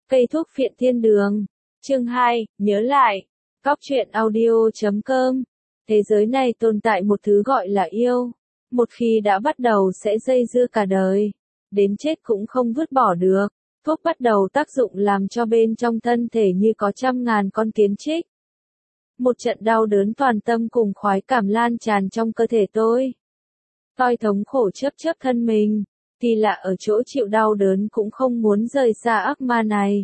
Cây thuốc phiện thiên đường. Chương 2, nhớ lại. Cóc truyện audio.com. Thế giới này tồn tại một thứ gọi là yêu. Một khi đã bắt đầu sẽ dây dưa cả đời. Đến chết cũng không vứt bỏ được. Thuốc bắt đầu tác dụng làm cho bên trong thân thể như có trăm ngàn con kiến chích. Một trận đau đớn toàn tâm cùng khoái cảm lan tràn trong cơ thể tôi. Tôi thống khổ chấp thân mình. Thì lạ ở chỗ chịu đau đớn cũng không muốn rời xa ác ma này.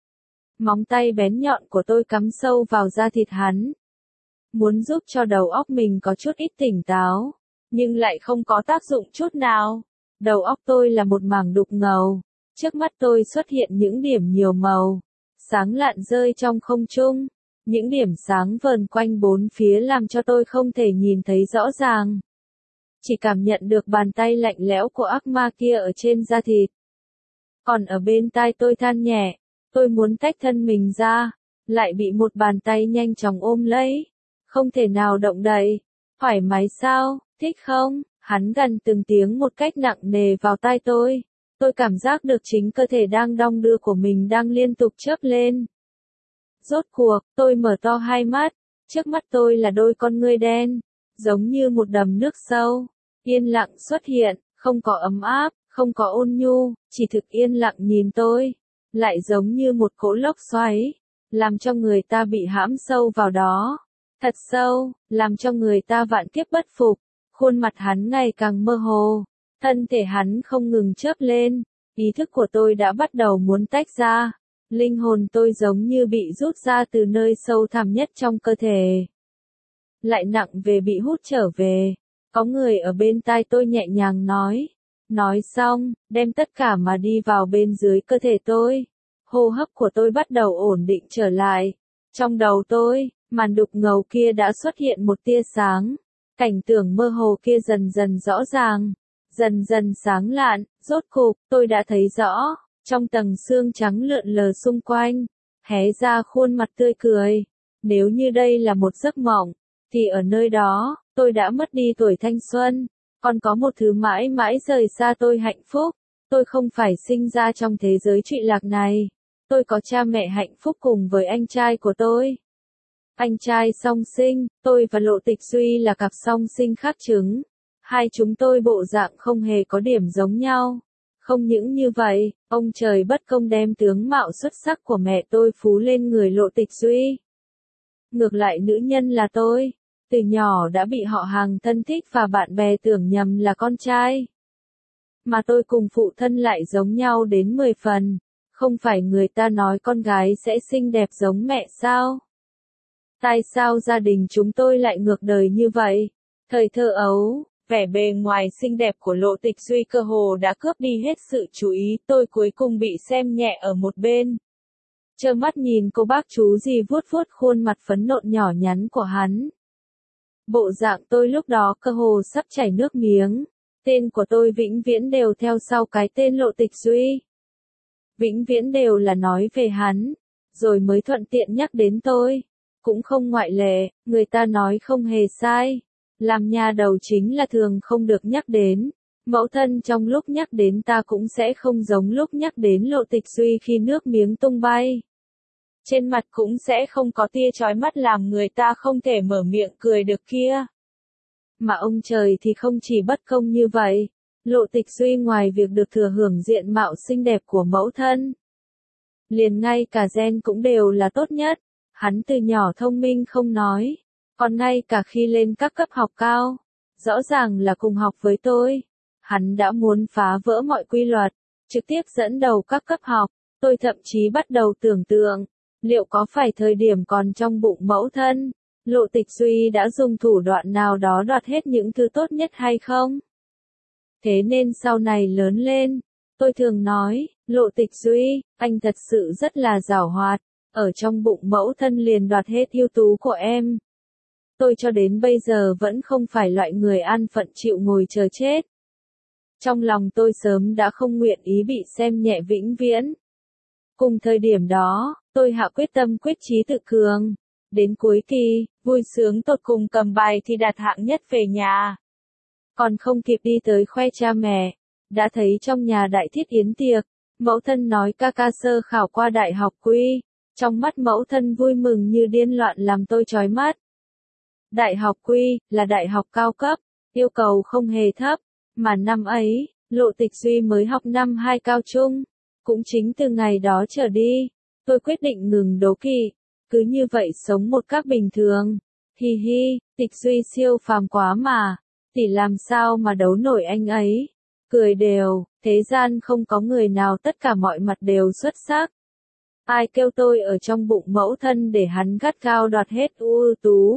Móng tay bén nhọn của tôi cắm sâu vào da thịt hắn. Muốn giúp cho đầu óc mình có chút ít tỉnh táo, nhưng lại không có tác dụng chút nào. Đầu óc tôi là một mảng đục ngầu. Trước mắt tôi xuất hiện những điểm nhiều màu, sáng lạn rơi trong không trung. Những điểm sáng vờn quanh bốn phía làm cho tôi không thể nhìn thấy rõ ràng. Chỉ cảm nhận được bàn tay lạnh lẽo của ác ma kia ở trên da thịt. Còn ở bên tai tôi than nhẹ, tôi muốn tách thân mình ra, lại bị một bàn tay nhanh chóng ôm lấy. Không thể nào động đậy. Thoải mái sao, thích không? Hắn gằn từng tiếng một cách nặng nề vào tai tôi. Tôi cảm giác được chính cơ thể đang đong đưa của mình đang liên tục chớp lên. Rốt cuộc, tôi mở to hai mắt. Trước mắt tôi là đôi con ngươi đen, giống như một đầm nước sâu. Yên lặng xuất hiện, không có ấm áp, không có ôn nhu, chỉ thực yên lặng nhìn tôi. Lại giống như một cỗ lốc xoáy, làm cho người ta bị hãm sâu vào đó. Thật sâu, làm cho người ta vạn kiếp bất phục. Khuôn mặt hắn ngày càng mơ hồ. Thân thể hắn không ngừng chớp lên. Ý thức của tôi đã bắt đầu muốn tách ra. Linh hồn tôi giống như bị rút ra từ nơi sâu thẳm nhất trong cơ thể. Lại nặng về bị hút trở về. Có người ở bên tai tôi nhẹ nhàng nói. Nói xong, đem tất cả mà đi vào bên dưới cơ thể tôi. Hô hấp của tôi bắt đầu ổn định trở lại. Trong đầu tôi, màn đục ngầu kia đã xuất hiện một tia sáng. Cảnh tượng mơ hồ kia dần dần rõ ràng. Dần dần sáng lạn, rốt cục, tôi đã thấy rõ. Trong tầng xương trắng lượn lờ xung quanh, hé ra khuôn mặt tươi cười. Nếu như đây là một giấc mộng, thì ở nơi đó, tôi đã mất đi tuổi thanh xuân. Còn có một thứ mãi mãi rời xa tôi hạnh phúc. Tôi không phải sinh ra trong thế giới trụy lạc này. Tôi có cha mẹ hạnh phúc cùng với anh trai của tôi. Anh trai song sinh, tôi và Lộ Tịch Duy là cặp song sinh khác trứng. Hai chúng tôi bộ dạng không hề có điểm giống nhau. Không những như vậy, ông trời bất công đem tướng mạo xuất sắc của mẹ tôi phú lên người Lộ Tịch Duy. Ngược lại nữ nhân là tôi, từ nhỏ đã bị họ hàng thân thích và bạn bè tưởng nhầm là con trai. Mà tôi cùng phụ thân lại giống nhau đến 10 phần, không phải người ta nói con gái sẽ xinh đẹp giống mẹ sao? Tại sao gia đình chúng tôi lại ngược đời như vậy? Thời thơ ấu, vẻ bề ngoài xinh đẹp của Lộ Tịch Duy cơ hồ đã cướp đi hết sự chú ý, tôi cuối cùng bị xem nhẹ ở một bên. Trơ mắt nhìn cô bác chú gì vuốt vuốt khuôn mặt phấn nộn nhỏ nhắn của hắn. Bộ dạng tôi lúc đó cơ hồ sắp chảy nước miếng. Tên của tôi vĩnh viễn đều theo sau cái tên Lộ Tịch Duy. Vĩnh viễn đều là nói về hắn, rồi mới thuận tiện nhắc đến tôi. Cũng không ngoại lệ, người ta nói không hề sai. Làm nhà đầu chính là thường không được nhắc đến. Mẫu thân trong lúc nhắc đến ta cũng sẽ không giống lúc nhắc đến Lộ Tịch Duy khi nước miếng tung bay. Trên mặt cũng sẽ không có tia chói mắt làm người ta không thể mở miệng cười được kia. Mà ông trời thì không chỉ bất công như vậy. Lộ Tịch Duy ngoài việc được thừa hưởng diện mạo xinh đẹp của mẫu thân, liền ngay cả gen cũng đều là tốt nhất. Hắn từ nhỏ thông minh không nói, còn ngay cả khi lên các cấp học cao, rõ ràng là cùng học với tôi, hắn đã muốn phá vỡ mọi quy luật, trực tiếp dẫn đầu các cấp học. Tôi thậm chí bắt đầu tưởng tượng, liệu có phải thời điểm còn trong bụng mẫu thân, Lộ Tịch Duy đã dùng thủ đoạn nào đó đoạt hết những thứ tốt nhất hay không? Thế nên sau này lớn lên, tôi thường nói, Lộ Tịch Duy, anh thật sự rất là giàu hoạt, ở trong bụng mẫu thân liền đoạt hết ưu tú của em. Tôi cho đến bây giờ vẫn không phải loại người an phận chịu ngồi chờ chết. Trong lòng tôi sớm đã không nguyện ý bị xem nhẹ vĩnh viễn. Cùng thời điểm đó, tôi hạ quyết tâm quyết chí tự cường. Đến cuối kỳ, vui sướng tột cùng cầm bài thi đạt hạng nhất về nhà. Còn không kịp đi tới khoe cha mẹ, đã thấy trong nhà đại thiết yến tiệc, Mẫu thân nói ca ca sơ khảo qua đại học quy. Trong mắt mẫu thân vui mừng như điên loạn làm tôi chói mắt. Đại học quy, là đại học cao cấp, yêu cầu không hề thấp, mà năm ấy, Lộ Tịch Duy mới học năm 2 cao trung. Cũng chính từ ngày đó trở đi, tôi quyết định ngừng đố kỵ, cứ như vậy sống một cách bình thường. Hi hi, Tịch Duy siêu phàm quá mà, tỷ làm sao mà đấu nổi anh ấy. Cười đều, thế gian không có người nào tất cả mọi mặt đều xuất sắc. Ai kêu tôi ở trong bụng mẫu thân để hắn gắt gao đoạt hết ưu tú.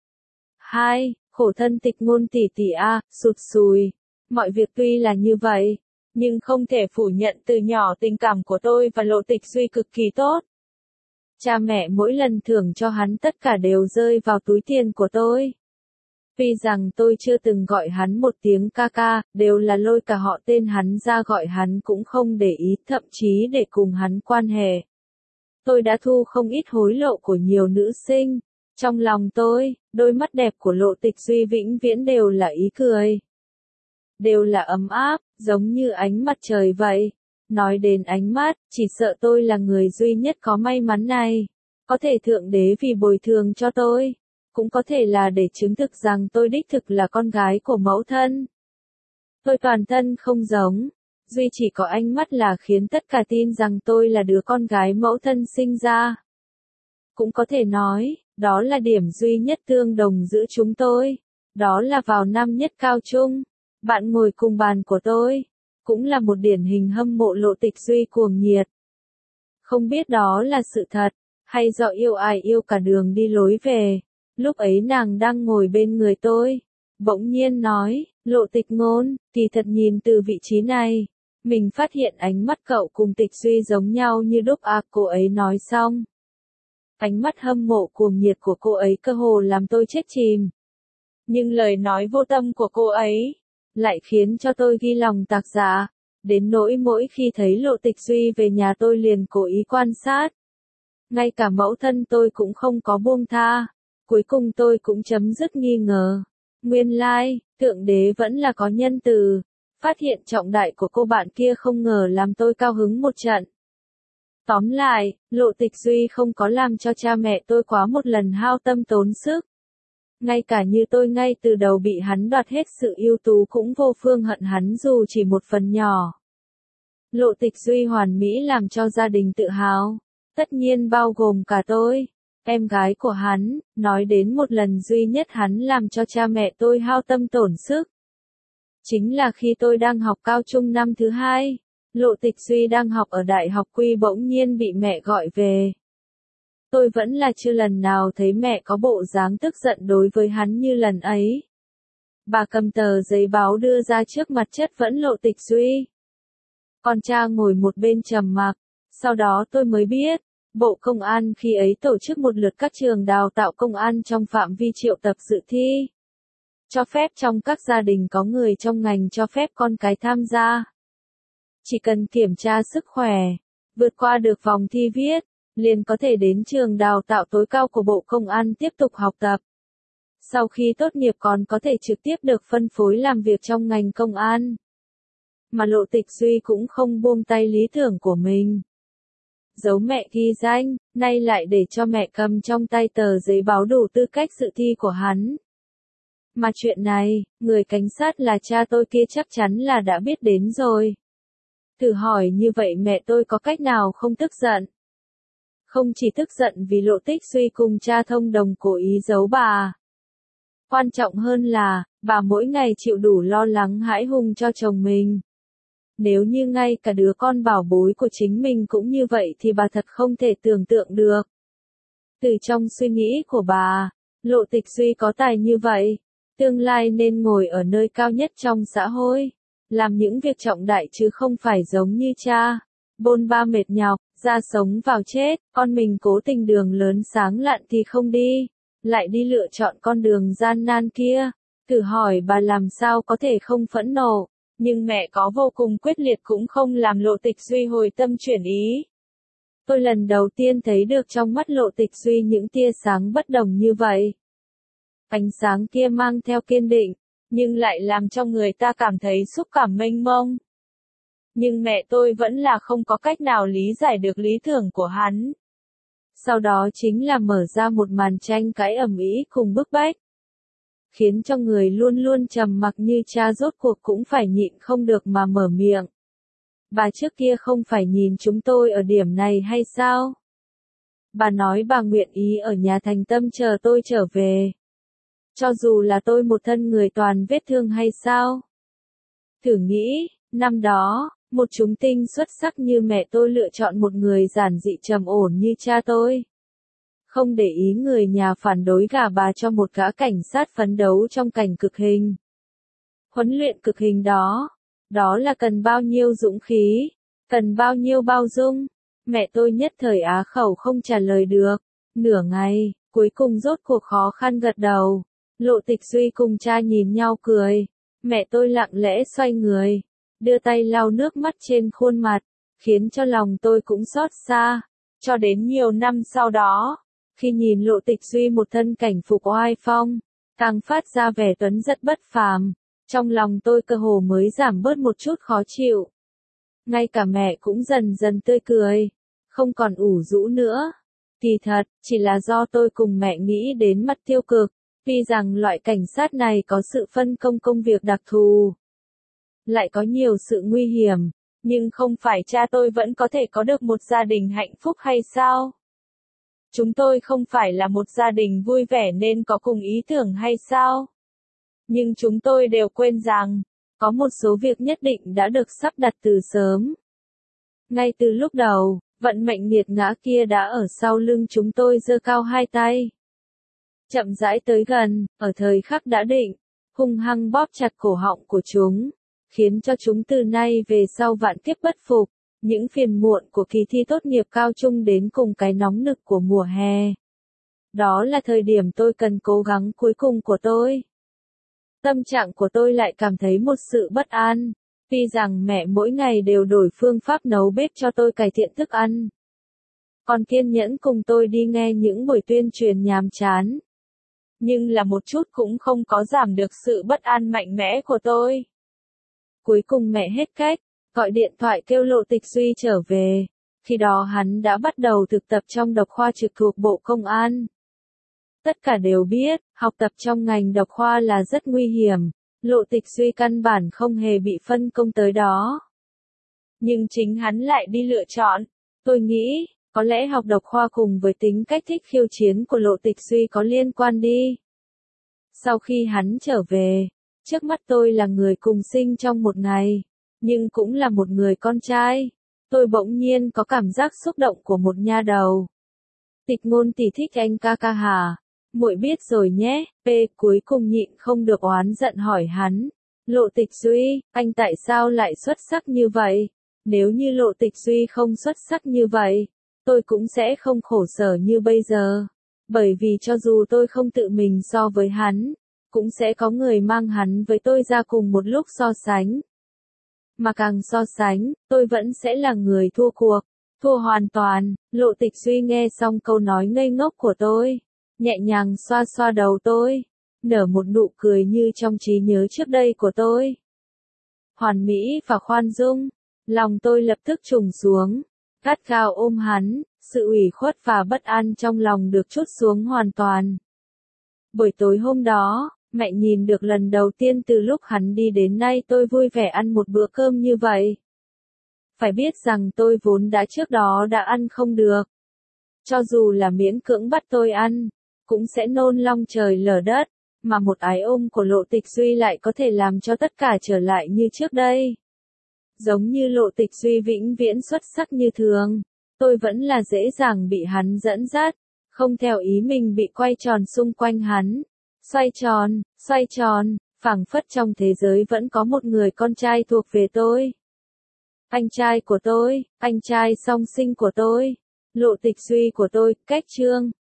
2. Khổ thân Tịch Ngôn tỷ tỷ a, sụt sùi. Mọi việc tuy là như vậy, nhưng không thể phủ nhận từ nhỏ tình cảm của tôi và Lộ Tịch Duy cực kỳ tốt. Cha mẹ mỗi lần thưởng cho hắn tất cả đều rơi vào túi tiền của tôi. Tuy rằng tôi chưa từng gọi hắn một tiếng ca ca, đều là lôi cả họ tên hắn ra gọi hắn cũng không để ý, thậm chí để cùng hắn quan hệ. Tôi đã thu không ít hối lộ của nhiều nữ sinh. Trong lòng tôi, đôi mắt đẹp của Lộ Tịch Duy vĩnh viễn đều là ý cười. Đều là ấm áp, giống như ánh mặt trời vậy. Nói đến ánh mắt, chỉ sợ tôi là người duy nhất có may mắn này. Có thể Thượng Đế vì bồi thường cho tôi, cũng có thể là để chứng thực rằng tôi đích thực là con gái của mẫu thân. Tôi toàn thân không giống, duy chỉ có ánh mắt là khiến tất cả tin rằng tôi là đứa con gái mẫu thân sinh ra. Cũng có thể nói, đó là điểm duy nhất tương đồng giữa chúng tôi. Đó là vào năm nhất cao trung, bạn ngồi cùng bàn của tôi, cũng là một điển hình hâm mộ Lộ Tịch Duy cuồng nhiệt. Không biết đó là sự thật, hay do yêu ai yêu cả đường đi lối về. Lúc ấy nàng đang ngồi bên người tôi, bỗng nhiên nói, Lộ Tịch Ngôn, kỳ thật nhìn từ vị trí này, mình phát hiện ánh mắt cậu cùng Tịch Duy giống nhau như đúc à. Cô ấy nói xong, ánh mắt hâm mộ cuồng nhiệt của cô ấy cơ hồ làm tôi chết chìm. Nhưng lời nói vô tâm của cô ấy lại khiến cho tôi ghi lòng tạc dạ, đến nỗi mỗi khi thấy Lộ Tịch Duy về nhà tôi liền cố ý quan sát. Ngay cả mẫu thân tôi cũng không có buông tha. Cuối cùng tôi cũng chấm dứt nghi ngờ. Nguyên lai, Thượng Đế vẫn là có nhân từ. Phát hiện trọng đại của cô bạn kia không ngờ làm tôi cao hứng một trận. Tóm lại, Lộ Tịch Duy không có làm cho cha mẹ tôi quá một lần hao tâm tốn sức. Ngay cả như tôi ngay từ đầu bị hắn đoạt hết sự ưu tú cũng vô phương hận hắn dù chỉ một phần nhỏ. Lộ Tịch Duy hoàn mỹ làm cho gia đình tự hào. Tất nhiên bao gồm cả tôi, em gái của hắn, nói đến một lần duy nhất hắn làm cho cha mẹ tôi hao tâm tổn sức. Chính là khi tôi đang học cao trung năm thứ 2, Lộ Tịch Duy đang học ở đại học Quy bỗng nhiên bị mẹ gọi về. Tôi vẫn là chưa lần nào thấy mẹ có bộ dáng tức giận đối với hắn như lần ấy. Bà cầm tờ giấy báo đưa ra trước mặt chất vấn Lộ Tịch Duy. Còn cha ngồi một bên trầm mặc, sau đó tôi mới biết. Bộ Công an khi ấy tổ chức một lượt các trường đào tạo công an trong phạm vi triệu tập dự thi. Cho phép trong các gia đình có người trong ngành cho phép con cái tham gia. Chỉ cần kiểm tra sức khỏe, vượt qua được vòng thi viết, liền có thể đến trường đào tạo tối cao của Bộ Công an tiếp tục học tập. Sau khi tốt nghiệp còn có thể trực tiếp được phân phối làm việc trong ngành công an. Mà Lộ Tịch Duy cũng không buông tay lý tưởng của mình. Giấu mẹ ghi danh, nay lại để cho mẹ cầm trong tay tờ giấy báo đủ tư cách dự thi của hắn. Mà chuyện này, người cảnh sát là cha tôi kia chắc chắn là đã biết đến rồi. Thử hỏi như vậy mẹ tôi có cách nào không tức giận? Không chỉ tức giận vì Lộ Tịch Duy cùng cha thông đồng cố ý giấu bà. Quan trọng hơn là, bà mỗi ngày chịu đủ lo lắng hãi hùng cho chồng mình. Nếu như ngay cả đứa con bảo bối của chính mình cũng như vậy thì bà thật không thể tưởng tượng được. Từ trong suy nghĩ của bà, Lộ Tịch Duy có tài như vậy, tương lai nên ngồi ở nơi cao nhất trong xã hội, làm những việc trọng đại chứ không phải giống như cha, bôn ba mệt nhọc, ra sống vào chết, con mình cố tình đường lớn sáng lạn thì không đi, lại đi lựa chọn con đường gian nan kia. Thử hỏi bà làm sao có thể không phẫn nộ. Nhưng mẹ có vô cùng quyết liệt cũng không làm Lộ Tịch Duy hồi tâm chuyển ý. Tôi lần đầu tiên thấy được trong mắt Lộ Tịch Duy những tia sáng bất đồng như vậy. Ánh sáng kia mang theo kiên định, nhưng lại làm cho người ta cảm thấy xúc cảm mênh mông. Nhưng mẹ tôi vẫn là không có cách nào lý giải được lý tưởng của hắn. Sau đó chính là mở ra một màn tranh cãi ầm ĩ cùng bức bách. Khiến cho người luôn luôn trầm mặc như cha rốt cuộc cũng phải nhịn không được mà mở miệng. Bà trước kia không phải nhìn chúng tôi ở điểm này hay sao? Bà nói bà nguyện ý ở nhà thành tâm chờ tôi trở về. Cho dù là tôi một thân người toàn vết thương hay sao? Thử nghĩ, năm đó, một chúng tinh xuất sắc như mẹ tôi lựa chọn một người giản dị trầm ổn như cha tôi. Không để ý người nhà phản đối gả bà cho một gã cảnh sát phấn đấu trong cảnh cực hình. Huấn luyện cực hình đó là cần bao nhiêu dũng khí, cần bao nhiêu bao dung. Mẹ tôi nhất thời á khẩu không trả lời được. Nửa ngày, cuối cùng rốt cuộc khó khăn gật đầu. Lộ Tịch Duy cùng cha nhìn nhau cười. Mẹ tôi lặng lẽ xoay người, đưa tay lau nước mắt trên khuôn mặt, khiến cho lòng tôi cũng xót xa. Cho đến nhiều năm sau đó, khi nhìn Lộ Tịch Duy một thân cảnh phục oai phong, càng phát ra vẻ tuấn giật bất phàm, trong lòng tôi cơ hồ mới giảm bớt một chút khó chịu. Ngay cả mẹ cũng dần dần tươi cười, không còn ủ rũ nữa. Kỳ thật, chỉ là do tôi cùng mẹ nghĩ đến mặt tiêu cực, tuy rằng loại cảnh sát này có sự phân công công việc đặc thù, lại có nhiều sự nguy hiểm, nhưng không phải cha tôi vẫn có thể có được một gia đình hạnh phúc hay sao? Chúng tôi không phải là một gia đình vui vẻ nên có cùng ý tưởng hay sao? Nhưng chúng tôi đều quên rằng, có một số việc nhất định đã được sắp đặt từ sớm. Ngay từ lúc đầu, vận mệnh nghiệt ngã kia đã ở sau lưng chúng tôi giơ cao hai tay. Chậm rãi tới gần, ở thời khắc đã định, hung hăng bóp chặt cổ họng của chúng, khiến cho chúng từ nay về sau vạn kiếp bất phục. Những phiền muộn của kỳ thi tốt nghiệp cao trung đến cùng cái nóng nực của mùa hè. Đó là thời điểm tôi cần cố gắng cuối cùng của tôi. Tâm trạng của tôi lại cảm thấy một sự bất an. Tuy rằng mẹ mỗi ngày đều đổi phương pháp nấu bếp cho tôi cải thiện thức ăn. Còn kiên nhẫn cùng tôi đi nghe những buổi tuyên truyền nhàm chán. Nhưng là một chút cũng không có giảm được sự bất an mạnh mẽ của tôi. Cuối cùng mẹ hết cách, gọi điện thoại kêu Lộ Tịch Duy trở về. Khi đó hắn đã bắt đầu thực tập trong độc khoa trực thuộc Bộ Công an. Tất cả đều biết, học tập trong ngành độc khoa là rất nguy hiểm. Lộ Tịch Duy căn bản không hề bị phân công tới đó. Nhưng chính hắn lại đi lựa chọn. Tôi nghĩ, có lẽ học độc khoa cùng với tính cách thích khiêu chiến của Lộ Tịch Duy có liên quan đi. Sau khi hắn trở về, trước mắt tôi là người cùng sinh trong một ngày, nhưng cũng là một người con trai. Tôi bỗng nhiên có cảm giác xúc động của một nha đầu. Tịch Ngôn tỷ thích anh ca ca hả? Muội biết rồi nhé. P cuối cùng nhịn không được oán giận hỏi hắn. Lộ Tịch Duy, anh tại sao lại xuất sắc như vậy? Nếu như Lộ Tịch Duy không xuất sắc như vậy, tôi cũng sẽ không khổ sở như bây giờ. Bởi vì cho dù tôi không tự mình so với hắn, cũng sẽ có người mang hắn với tôi ra cùng một lúc so sánh. Mà càng so sánh, tôi vẫn sẽ là người thua cuộc. Thua hoàn toàn. Lộ Tịch Duy nghe xong câu nói ngây ngốc của tôi, nhẹ nhàng xoa xoa đầu tôi, nở một nụ cười như trong trí nhớ trước đây của tôi. Hoàn mỹ và khoan dung, lòng tôi lập tức trùng xuống, gắt gao ôm hắn, sự ủy khuất và bất an trong lòng được trút xuống hoàn toàn. Buổi tối hôm đó, mẹ nhìn được lần đầu tiên từ lúc hắn đi đến nay tôi vui vẻ ăn một bữa cơm như vậy. Phải biết rằng tôi vốn đã trước đó đã ăn không được. Cho dù là miễn cưỡng bắt tôi ăn, cũng sẽ nôn long trời lở đất, mà một ái ôm của Lộ Tịch Duy lại có thể làm cho tất cả trở lại như trước đây. Giống như Lộ Tịch Duy vĩnh viễn xuất sắc như thường, tôi vẫn là dễ dàng bị hắn dẫn dắt, không theo ý mình bị quay tròn xung quanh hắn. Xoay tròn, phảng phất trong thế giới vẫn có một người con trai thuộc về tôi. Anh trai của tôi, anh trai song sinh của tôi, Lộ Tịch Duy của tôi, cách chương.